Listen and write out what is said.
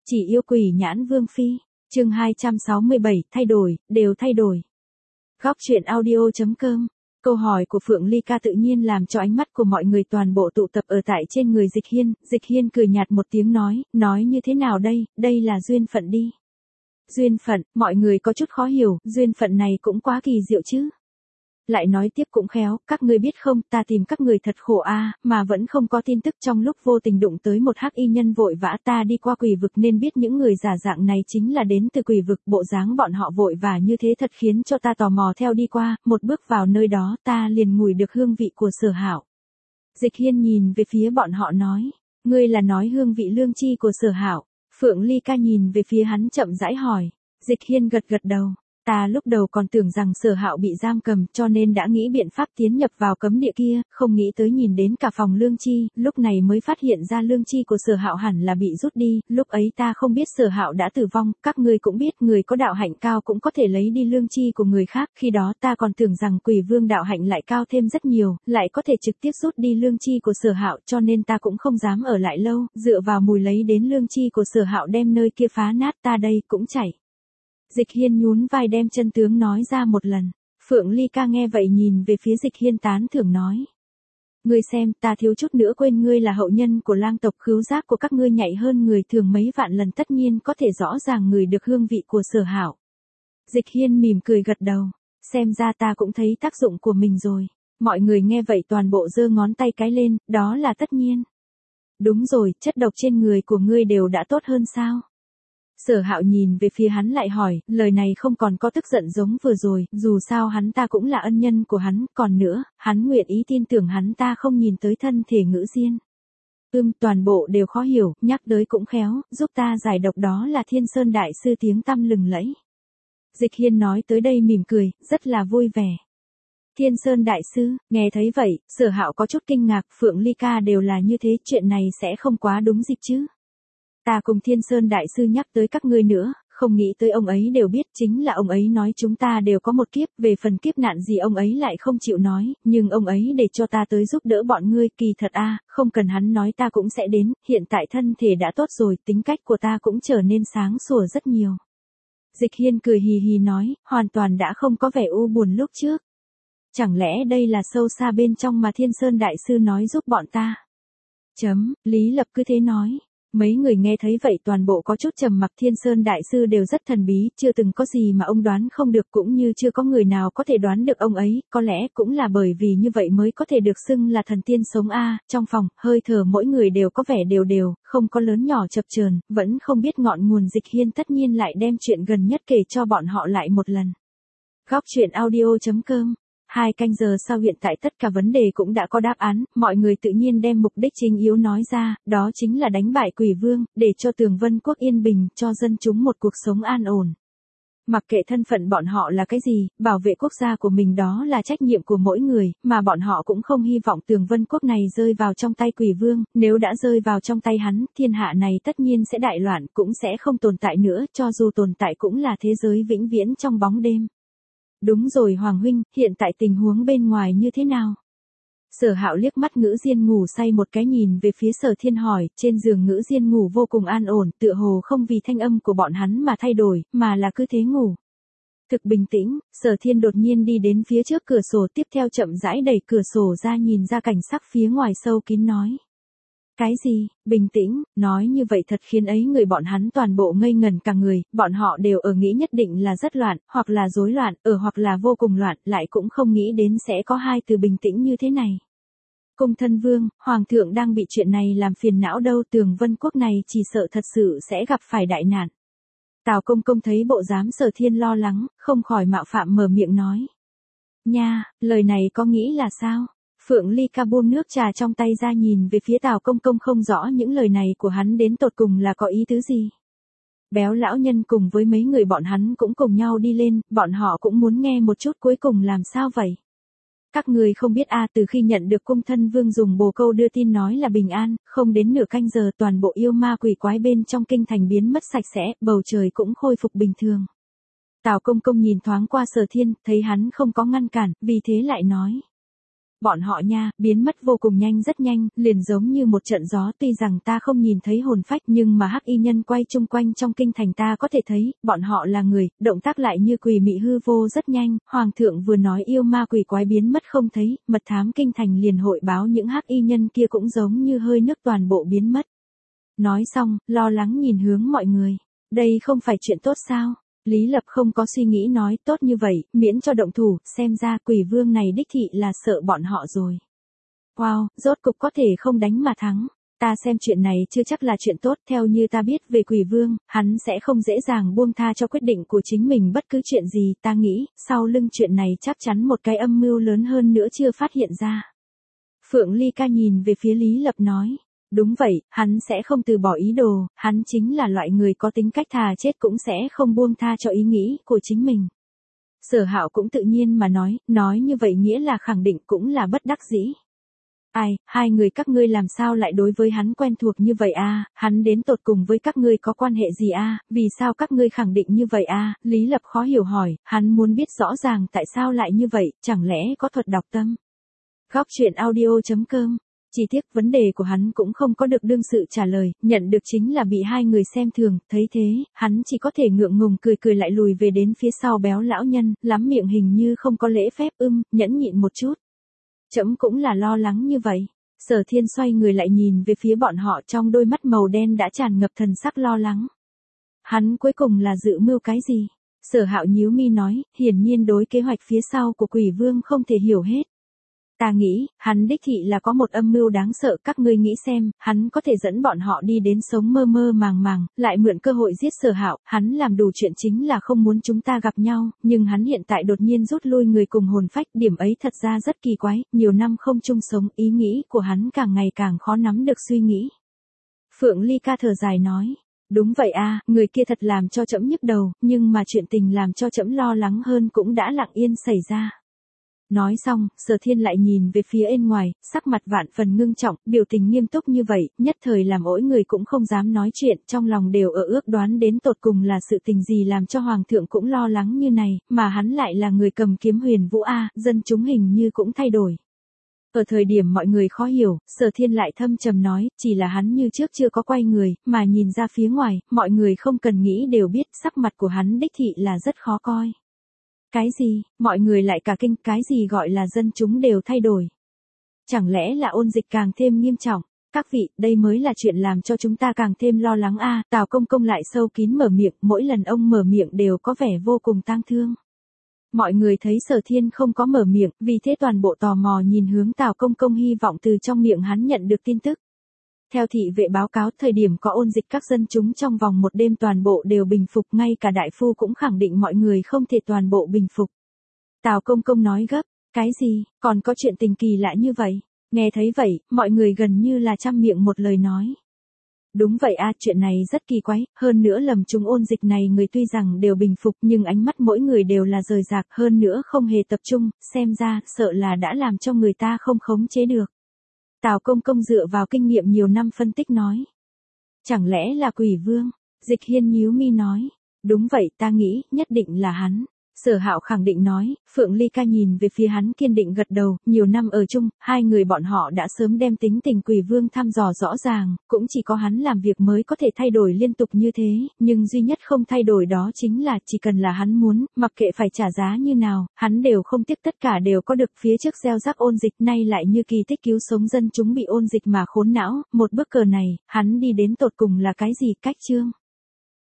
chỉ yêu quỷ nhãn vương phi. Chương 267, thay đổi, đều thay đổi. Góc truyện audio.com. Câu hỏi của Phượng Ly Ca tự nhiên làm cho ánh mắt của mọi người toàn bộ tụ tập ở tại trên người Dịch Hiên. Dịch Hiên cười nhạt một tiếng nói như thế nào đây là duyên phận đi. Duyên phận, mọi người có chút khó hiểu, duyên phận này cũng quá kỳ diệu chứ. Lại nói tiếp cũng khéo, các ngươi biết không, ta tìm các người thật khổ mà vẫn không có tin tức, trong lúc vô tình đụng tới một hắc y nhân vội vã, ta đi qua quỷ vực nên biết những người giả dạng này chính là đến từ quỷ vực, bộ dáng bọn họ vội vã như thế thật khiến cho ta tò mò theo đi qua, một bước vào nơi đó ta liền ngửi được hương vị của Sở Hạo. Dịch Hiên nhìn về phía bọn họ nói, ngươi là nói hương vị lương chi của Sở Hạo? Phượng Ly Ca nhìn về phía hắn chậm rãi hỏi. Dịch Hiên gật đầu. Ta lúc đầu còn tưởng rằng Sở Hạo bị giam cầm cho nên đã nghĩ biện pháp tiến nhập vào cấm địa kia, không nghĩ tới nhìn đến cả phòng lương chi, lúc này mới phát hiện ra lương chi của Sở Hạo hẳn là bị rút đi, lúc ấy ta không biết Sở Hạo đã tử vong, các ngươi cũng biết người có đạo hạnh cao cũng có thể lấy đi lương chi của người khác, khi đó ta còn tưởng rằng Quỷ Vương đạo hạnh lại cao thêm rất nhiều, lại có thể trực tiếp rút đi lương chi của Sở Hạo, cho nên ta cũng không dám ở lại lâu, dựa vào mùi lấy đến lương chi của Sở Hạo đem nơi kia phá nát, ta đây cũng chảy. Dịch Hiên nhún vai đem chân tướng nói ra một lần. Phượng Ly Ca nghe vậy nhìn về phía Dịch Hiên tán thưởng nói. Ngươi xem, ta thiếu chút nữa quên ngươi là hậu nhân của lang tộc, khứu giác của các ngươi nhạy hơn người thường mấy vạn lần, tất nhiên có thể rõ ràng ngửi được hương vị của Sở Hạo. Dịch Hiên mỉm cười gật đầu. Xem ra ta cũng thấy tác dụng của mình rồi. Mọi người nghe vậy toàn bộ giơ ngón tay cái lên, đó là tất nhiên. Đúng rồi, chất độc trên người của ngươi đều đã tốt hơn sao? Sở Hạo nhìn về phía hắn lại hỏi, lời này không còn có tức giận giống vừa rồi, dù sao hắn ta cũng là ân nhân của hắn, còn nữa, hắn nguyện ý tin tưởng hắn ta không nhìn tới thân thể Ngữ Diên. Toàn bộ đều khó hiểu, nhắc tới cũng khéo, giúp ta giải độc đó là Thiên Sơn Đại Sư tiếng tăm lừng lẫy. Dịch Hiên nói tới đây mỉm cười, rất là vui vẻ. Thiên Sơn Đại Sư, nghe thấy vậy, Sở Hạo có chút kinh ngạc, Phượng Ly Ca đều là như thế, chuyện này sẽ không quá đúng dịp chứ. Ta cùng Thiên Sơn Đại Sư nhắc tới các ngươi nữa, không nghĩ tới ông ấy đều biết, chính là ông ấy nói chúng ta đều có một kiếp, về phần kiếp nạn gì ông ấy lại không chịu nói, nhưng ông ấy để cho ta tới giúp đỡ bọn ngươi, kỳ thật không cần hắn nói ta cũng sẽ đến, hiện tại thân thể đã tốt rồi, tính cách của ta cũng trở nên sáng sủa rất nhiều. Dịch Hiên cười hì hì nói, hoàn toàn đã không có vẻ u buồn lúc trước. Chẳng lẽ đây là sâu xa bên trong mà Thiên Sơn Đại Sư nói giúp bọn ta? Lý Lập cứ thế nói. Mấy người nghe thấy vậy toàn bộ có chút trầm mặc, Thiên Sơn Đại Sư đều rất thần bí, chưa từng có gì mà ông đoán không được, cũng như chưa có người nào có thể đoán được ông ấy, có lẽ cũng là bởi vì như vậy mới có thể được xưng là thần tiên sống trong phòng, hơi thở mỗi người đều có vẻ đều, không có lớn nhỏ chập chờn, vẫn không biết ngọn nguồn. Dịch Hiên tất nhiên lại đem chuyện gần nhất kể cho bọn họ lại một lần. Góc truyện audio.com. 2 canh giờ sau hiện tại tất cả vấn đề cũng đã có đáp án, mọi người tự nhiên đem mục đích chính yếu nói ra, đó chính là đánh bại Quỷ Vương, để cho Tường Vân Quốc yên bình, cho dân chúng một cuộc sống an ổn. Mặc kệ thân phận bọn họ là cái gì, bảo vệ quốc gia của mình đó là trách nhiệm của mỗi người, mà bọn họ cũng không hy vọng Tường Vân Quốc này rơi vào trong tay Quỷ Vương, nếu đã rơi vào trong tay hắn, thiên hạ này tất nhiên sẽ đại loạn, cũng sẽ không tồn tại nữa, cho dù tồn tại cũng là thế giới vĩnh viễn trong bóng đêm. Đúng rồi Hoàng huynh, hiện tại tình huống bên ngoài như thế nào? Sở Hạo liếc mắt Ngữ Diên ngủ say một cái nhìn về phía Sở Thiên hỏi, trên giường Ngữ Diên ngủ vô cùng an ổn, tựa hồ không vì thanh âm của bọn hắn mà thay đổi, mà là cứ thế ngủ. Thực bình tĩnh, Sở Thiên đột nhiên đi đến phía trước cửa sổ, tiếp theo chậm rãi đẩy cửa sổ ra nhìn ra cảnh sắc phía ngoài sâu kín nói. Cái gì, bình tĩnh, nói như vậy thật khiến ấy người bọn hắn toàn bộ ngây ngẩn cả người, bọn họ đều ở nghĩ nhất định là rất loạn, hoặc là rối loạn, hoặc là vô cùng loạn, lại cũng không nghĩ đến sẽ có hai từ bình tĩnh như thế này. Cung thân vương, hoàng thượng đang bị chuyện này làm phiền não đâu, Tường Vân Quốc này chỉ sợ thật sự sẽ gặp phải đại nạn. Tào Công Công thấy bộ dáng Sở Thiên lo lắng, không khỏi mạo phạm mở miệng nói. Nha, lời này có nghĩ là sao? Phượng Ly Ca buông nước trà trong tay ra nhìn về phía Tào Công Công, không rõ những lời này của hắn đến tột cùng là có ý tứ gì. Béo lão nhân cùng với mấy người bọn hắn cũng cùng nhau đi lên, bọn họ cũng muốn nghe một chút cuối cùng làm sao vậy. Các người không biết từ khi nhận được cung thân vương dùng bồ câu đưa tin nói là bình an, không đến nửa canh giờ toàn bộ yêu ma quỷ quái bên trong kinh thành biến mất sạch sẽ, bầu trời cũng khôi phục bình thường. Tào Công Công nhìn thoáng qua Sở Thiên, thấy hắn không có ngăn cản, vì thế lại nói. Bọn họ nha, biến mất vô cùng nhanh, rất nhanh, liền giống như một trận gió. Tuy rằng ta không nhìn thấy hồn phách nhưng mà hắc y nhân quay chung quanh trong kinh thành ta có thể thấy, bọn họ là người, động tác lại như quỷ mị hư vô rất nhanh. Hoàng thượng vừa nói yêu ma quỷ quái biến mất không thấy, mật thám kinh thành liền hội báo những hắc y nhân kia cũng giống như hơi nước toàn bộ biến mất. Nói xong, lo lắng nhìn hướng mọi người. Đây không phải chuyện tốt sao? Lý Lập không có suy nghĩ nói tốt như vậy, miễn cho động thủ, xem ra quỷ vương này đích thị là sợ bọn họ rồi. Wow, rốt cục có thể không đánh mà thắng. Ta xem chuyện này chưa chắc là chuyện tốt, theo như ta biết về quỷ vương, hắn sẽ không dễ dàng buông tha cho quyết định của chính mình bất cứ chuyện gì. Ta nghĩ, sau lưng chuyện này chắc chắn một cái âm mưu lớn hơn nữa chưa phát hiện ra. Phượng Ly Ca nhìn về phía Lý Lập nói. Đúng vậy, hắn sẽ không từ bỏ ý đồ, hắn chính là loại người có tính cách thà chết cũng sẽ không buông tha cho ý nghĩ của chính mình. Sở Hạo cũng tự nhiên mà nói như vậy nghĩa là khẳng định cũng là bất đắc dĩ. Ai, hai người các ngươi làm sao lại đối với hắn quen thuộc như vậy a? Hắn đến tột cùng với các ngươi có quan hệ gì a? Vì sao các ngươi khẳng định như vậy a? Lý Lập khó hiểu hỏi, hắn muốn biết rõ ràng tại sao lại như vậy, chẳng lẽ có thuật đọc tâm? Góc truyện audio.com. Chỉ tiếc vấn đề của hắn cũng không có được đương sự trả lời, nhận được chính là bị hai người xem thường, thấy thế, hắn chỉ có thể ngượng ngùng cười lại lùi về đến phía sau béo lão nhân, lắm miệng hình như không có lễ phép, nhẫn nhịn một chút. Trẫm cũng là lo lắng như vậy. Sở Thiên xoay người lại nhìn về phía bọn họ, trong đôi mắt màu đen đã tràn ngập thần sắc lo lắng. Hắn cuối cùng là dự mưu cái gì? Sở Hạo nhíu mi nói, hiển nhiên đối kế hoạch phía sau của quỷ vương không thể hiểu hết. Ta nghĩ, hắn đích thị là có một âm mưu đáng sợ, các ngươi nghĩ xem, hắn có thể dẫn bọn họ đi đến sống mơ mơ màng, lại mượn cơ hội giết Sở Hạo, hắn làm đủ chuyện chính là không muốn chúng ta gặp nhau, nhưng hắn hiện tại đột nhiên rút lui người cùng hồn phách, điểm ấy thật ra rất kỳ quái, nhiều năm không chung sống, ý nghĩ của hắn càng ngày càng khó nắm được suy nghĩ. Phượng Ly Ca thở dài nói. Đúng vậy a, người kia thật làm cho trẫm nhức đầu, nhưng mà chuyện tình làm cho trẫm lo lắng hơn cũng đã lặng yên xảy ra. Nói xong, Sở Thiên lại nhìn về phía bên ngoài, sắc mặt vạn phần ngưng trọng, biểu tình nghiêm túc như vậy, nhất thời làm mỗi người cũng không dám nói chuyện, trong lòng đều ở ước đoán đến tột cùng là sự tình gì làm cho Hoàng thượng cũng lo lắng như này, mà hắn lại là người cầm kiếm Huyền Vũ a, dân chúng hình như cũng thay đổi. Ở thời điểm mọi người khó hiểu, Sở Thiên lại thâm trầm nói, chỉ là hắn như trước chưa có quay người, mà nhìn ra phía ngoài, mọi người không cần nghĩ đều biết sắc mặt của hắn đích thị là rất khó coi. Cái gì, mọi người lại cả kinh, cái gì gọi là dân chúng đều thay đổi? Chẳng lẽ là ôn dịch càng thêm nghiêm trọng? Các vị, đây mới là chuyện làm cho chúng ta càng thêm lo lắng a. Tào Công Công lại sâu kín mở miệng, mỗi lần ông mở miệng đều có vẻ vô cùng tang thương. Mọi người thấy Sở Thiên không có mở miệng, vì thế toàn bộ tò mò nhìn hướng Tào Công Công hy vọng từ trong miệng hắn nhận được tin tức. Theo thị vệ báo cáo, thời điểm có ôn dịch các dân chúng trong vòng một đêm toàn bộ đều bình phục, ngay cả đại phu cũng khẳng định mọi người không thể toàn bộ bình phục. Tào Công Công nói gấp, cái gì, còn có chuyện tình kỳ lạ như vậy? Nghe thấy vậy, mọi người gần như là trăm miệng một lời nói. Đúng vậy a, chuyện này rất kỳ quái, hơn nữa lầm trùng ôn dịch này người tuy rằng đều bình phục nhưng ánh mắt mỗi người đều là rời rạc, hơn nữa không hề tập trung, xem ra, sợ là đã làm cho người ta không khống chế được. Tào Công Công dựa vào kinh nghiệm nhiều năm phân tích nói. Chẳng lẽ là quỷ vương? Dịch Hiên nhíu mi nói. Đúng vậy, ta nghĩ, nhất định là hắn. Sở Hạo khẳng định nói, Phượng Ly Ca nhìn về phía hắn kiên định gật đầu, nhiều năm ở chung, hai người bọn họ đã sớm đem tính tình quỷ vương thăm dò rõ ràng, cũng chỉ có hắn làm việc mới có thể thay đổi liên tục như thế, nhưng duy nhất không thay đổi đó chính là chỉ cần là hắn muốn, mặc kệ phải trả giá như nào, hắn đều không tiếc, tất cả đều có được. Phía trước gieo rắc ôn dịch, nay lại như kỳ tích cứu sống dân chúng bị ôn dịch mà khốn não, một bước cờ này, hắn đi đến tột cùng là cái gì? Cách chương